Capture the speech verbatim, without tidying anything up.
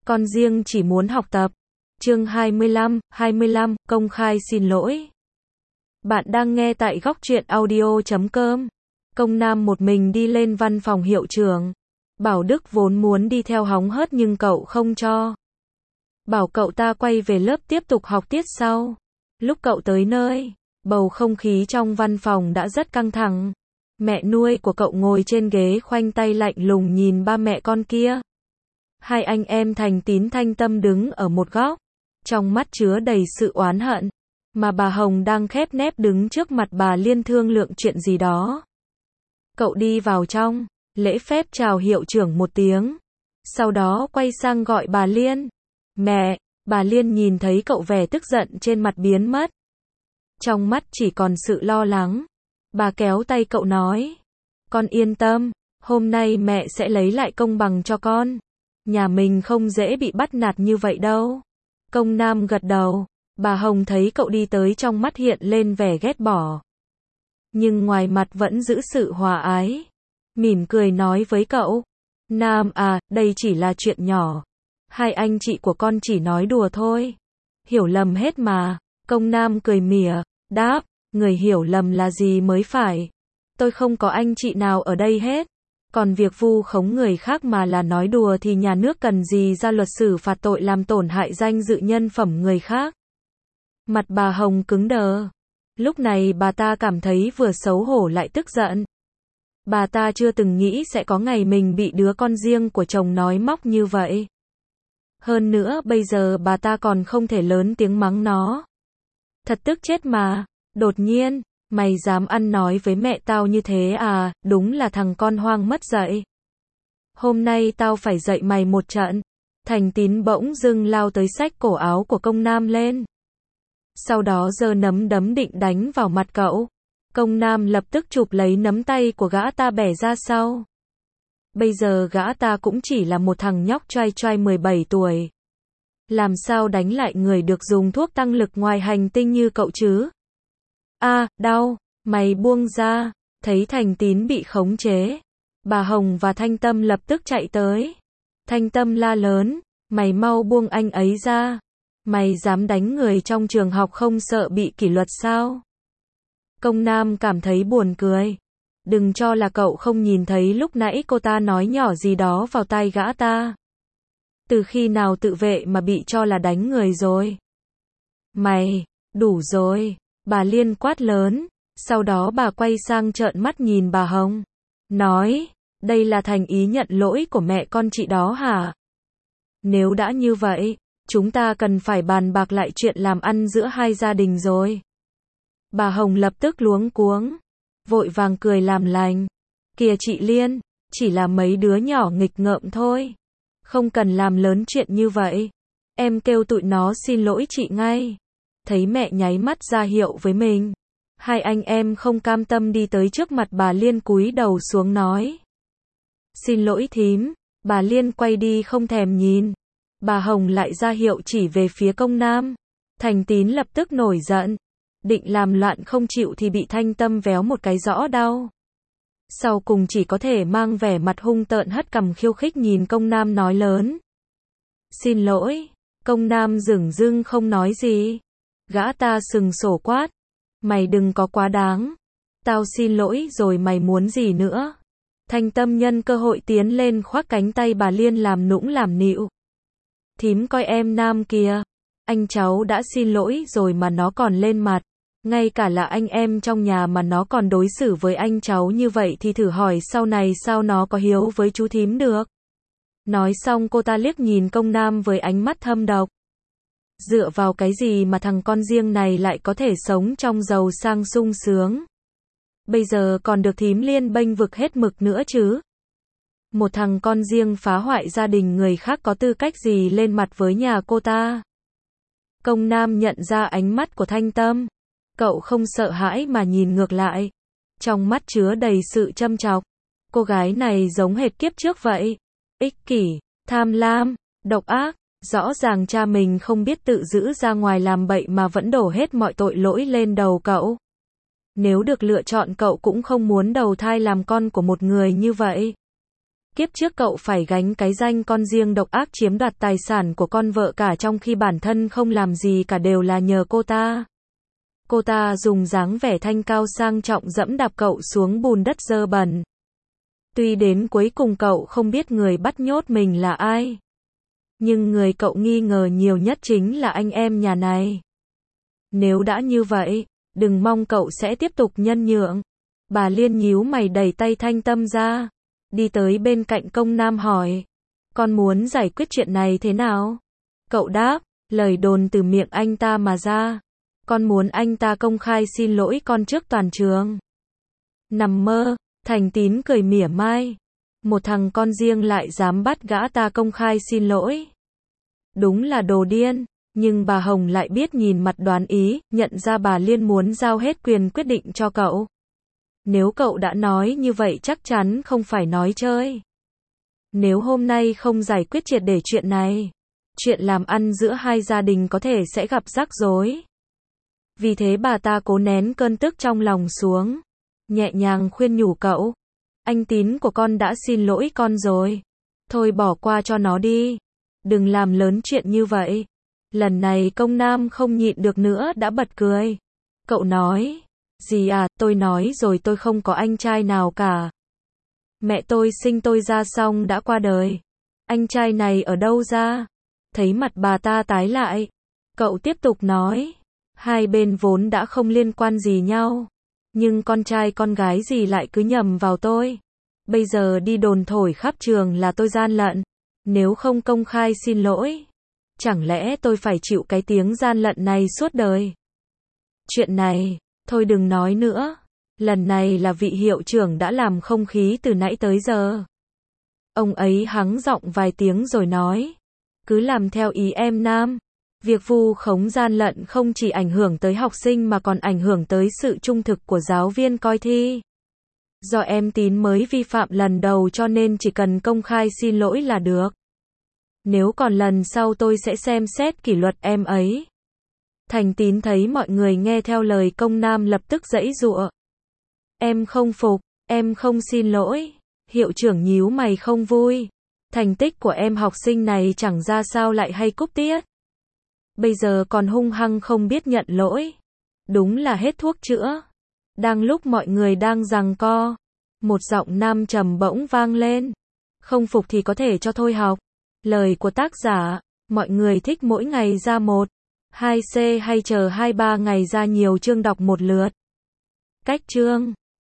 Con riêng chỉ muốn học tập. Chương hai mươi lăm, hai mươi lăm, công khai xin lỗi. Bạn đang nghe tại góc truyện audio chấm com. Công Nam một mình đi lên văn phòng hiệu trưởng. Bảo Đức vốn muốn đi theo hóng hớt nhưng cậu không cho. Bảo cậu ta quay về lớp tiếp tục học tiết sau. Lúc cậu tới nơi, bầu không khí trong văn phòng đã rất căng thẳng. Mẹ nuôi của cậu ngồi trên ghế khoanh tay lạnh lùng nhìn ba mẹ con kia. Hai anh em Thành Tín Thanh Tâm đứng ở một góc, trong mắt chứa đầy sự oán hận, mà bà Hồng đang khép nép đứng trước mặt bà Liên thương lượng chuyện gì đó. Cậu đi vào trong, lễ phép chào hiệu trưởng một tiếng, sau đó quay sang gọi bà Liên. Mẹ, bà Liên nhìn thấy cậu vẻ tức giận trên mặt biến mất. Trong mắt chỉ còn sự lo lắng. Bà kéo tay cậu nói, con yên tâm, hôm nay mẹ sẽ lấy lại công bằng cho con. Nhà mình không dễ bị bắt nạt như vậy đâu. Công Nam gật đầu. Bà Hồng thấy cậu đi tới trong mắt hiện lên vẻ ghét bỏ, nhưng ngoài mặt vẫn giữ sự hòa ái. Mỉm cười nói với cậu, Nam à, đây chỉ là chuyện nhỏ. Hai anh chị của con chỉ nói đùa thôi. Hiểu lầm hết mà. Công Nam cười mỉa, đáp, người hiểu lầm là gì mới phải. Tôi không có anh chị nào ở đây hết. Còn việc vu khống người khác mà là nói đùa thì nhà nước cần gì ra luật xử phạt tội làm tổn hại danh dự nhân phẩm người khác. Mặt bà Hồng cứng đờ. Lúc này bà ta cảm thấy vừa xấu hổ lại tức giận. Bà ta chưa từng nghĩ sẽ có ngày mình bị đứa con riêng của chồng nói móc như vậy. Hơn nữa bây giờ bà ta còn không thể lớn tiếng mắng nó. Thật tức chết mà. Đột nhiên, mày dám ăn nói với mẹ tao như thế à, đúng là thằng con hoang mất dạy. Hôm nay tao phải dạy mày một trận. Thành Tín bỗng dưng lao tới xách cổ áo của Công Nam lên. Sau đó giơ nắm đấm định đánh vào mặt cậu. Công Nam lập tức chụp lấy nắm tay của gã ta bẻ ra sau. Bây giờ gã ta cũng chỉ là một thằng nhóc trai trai mười bảy tuổi. Làm sao đánh lại người được dùng thuốc tăng lực ngoài hành tinh như cậu chứ? A, à, đau, mày buông ra. Thấy Thành Tín bị khống chế, bà Hồng và Thanh Tâm lập tức chạy tới. Thanh Tâm la lớn, mày mau buông anh ấy ra. Mày dám đánh người trong trường học không sợ bị kỷ luật sao? Công Nam cảm thấy buồn cười. Đừng cho là cậu không nhìn thấy lúc nãy cô ta nói nhỏ gì đó vào tai gã ta. Từ khi nào tự vệ mà bị cho là đánh người rồi? Mày, đủ rồi. Bà Liên quát lớn. Sau đó bà quay sang trợn mắt nhìn bà Hồng. Nói, đây là thành ý nhận lỗi của mẹ con chị đó hả? Nếu đã như vậy, chúng ta cần phải bàn bạc lại chuyện làm ăn giữa hai gia đình rồi. Bà Hồng lập tức luống cuống, vội vàng cười làm lành. Kìa chị Liên, chỉ là mấy đứa nhỏ nghịch ngợm thôi. Không cần làm lớn chuyện như vậy. Em kêu tụi nó xin lỗi chị ngay. Thấy mẹ nháy mắt ra hiệu với mình. Hai anh em không cam tâm đi tới trước mặt bà Liên cúi đầu xuống nói. Xin lỗi thím. Bà Liên quay đi không thèm nhìn. Bà Hồng lại ra hiệu chỉ về phía Công Nam. Thành Tín lập tức nổi giận. Định làm loạn không chịu thì bị Thanh Tâm véo một cái rõ đau. Sau cùng chỉ có thể mang vẻ mặt hung tợn hất cằm khiêu khích nhìn Công Nam nói lớn. Xin lỗi. Công Nam dửng dưng không nói gì. Gã ta sừng sổ quát. Mày đừng có quá đáng. Tao xin lỗi rồi mày muốn gì nữa? Thanh Tâm nhân cơ hội tiến lên khoác cánh tay bà Liên làm nũng làm nịu. Thím coi em Nam kìa. Anh cháu đã xin lỗi rồi mà nó còn lên mặt. Ngay cả là anh em trong nhà mà nó còn đối xử với anh cháu như vậy thì thử hỏi sau này sao nó có hiếu với chú thím được. Nói xong cô ta liếc nhìn Công Nam với ánh mắt thâm độc. Dựa vào cái gì mà thằng con riêng này lại có thể sống trong giàu sang sung sướng? Bây giờ còn được thím Liên bênh vực hết mực nữa chứ? Một thằng con riêng phá hoại gia đình người khác có tư cách gì lên mặt với nhà cô ta? Công Nam nhận ra ánh mắt của Thanh Tâm. Cậu không sợ hãi mà nhìn ngược lại. Trong mắt chứa đầy sự châm chọc. Cô gái này giống hệt kiếp trước vậy. Ích kỷ, tham lam, độc ác. Rõ ràng cha mình không biết tự giữ ra ngoài làm bậy mà vẫn đổ hết mọi tội lỗi lên đầu cậu. Nếu được lựa chọn cậu cũng không muốn đầu thai làm con của một người như vậy. Kiếp trước cậu phải gánh cái danh con riêng độc ác chiếm đoạt tài sản của con vợ cả trong khi bản thân không làm gì cả đều là nhờ cô ta. Cô ta dùng dáng vẻ thanh cao sang trọng dẫm đạp cậu xuống bùn đất dơ bẩn. Tuy đến cuối cùng cậu không biết người bắt nhốt mình là ai. Nhưng người cậu nghi ngờ nhiều nhất chính là anh em nhà này. Nếu đã như vậy, đừng mong cậu sẽ tiếp tục nhân nhượng. Bà Liên nhíu mày đẩy tay Thanh Tâm ra. Đi tới bên cạnh Công Nam hỏi. Con muốn giải quyết chuyện này thế nào? Cậu đáp, lời đồn từ miệng anh ta mà ra. Con muốn anh ta công khai xin lỗi con trước toàn trường. Nằm mơ, Thành Tín cười mỉa mai. Một thằng con riêng lại dám bắt gã ta công khai xin lỗi. Đúng là đồ điên, nhưng bà Hồng lại biết nhìn mặt đoán ý, nhận ra bà Liên muốn giao hết quyền quyết định cho cậu. Nếu cậu đã nói như vậy chắc chắn không phải nói chơi. Nếu hôm nay không giải quyết triệt để chuyện này, chuyện làm ăn giữa hai gia đình có thể sẽ gặp rắc rối. Vì thế bà ta cố nén cơn tức trong lòng xuống, nhẹ nhàng khuyên nhủ cậu. Anh Tín của con đã xin lỗi con rồi. Thôi bỏ qua cho nó đi. Đừng làm lớn chuyện như vậy. Lần này Công Nam không nhịn được nữa đã bật cười. Cậu nói, gì à, tôi nói rồi tôi không có anh trai nào cả. Mẹ tôi sinh tôi ra xong đã qua đời. Anh trai này ở đâu ra? Thấy mặt bà ta tái lại. Cậu tiếp tục nói, hai bên vốn đã không liên quan gì nhau. Nhưng con trai con gái gì lại cứ nhầm vào tôi. Bây giờ đi đồn thổi khắp trường là tôi gian lận. Nếu không công khai xin lỗi, chẳng lẽ tôi phải chịu cái tiếng gian lận này suốt đời? Chuyện này, thôi đừng nói nữa. Lần này là vị hiệu trưởng đã làm không khí từ nãy tới giờ. Ông ấy hắng giọng vài tiếng rồi nói, cứ làm theo ý em Nam. Việc vu khống gian lận không chỉ ảnh hưởng tới học sinh mà còn ảnh hưởng tới sự trung thực của giáo viên coi thi. Do em Tín mới vi phạm lần đầu cho nên chỉ cần công khai xin lỗi là được. Nếu còn lần sau tôi sẽ xem xét kỷ luật em ấy. Thành Tín thấy mọi người nghe theo lời Công Nam lập tức giãy giụa. Em không phục, em không xin lỗi. Hiệu trưởng nhíu mày không vui. Thành tích của em học sinh này chẳng ra sao lại hay cúp tiết. Bây giờ còn hung hăng không biết nhận lỗi. Đúng là hết thuốc chữa. Đang lúc mọi người đang giằng co, một giọng nam trầm bỗng vang lên. Không phục thì có thể cho thôi học. Lời của tác giả, mọi người thích mỗi ngày ra một, hai C hay chờ hai ba ngày ra nhiều chương đọc một lượt. Cách chương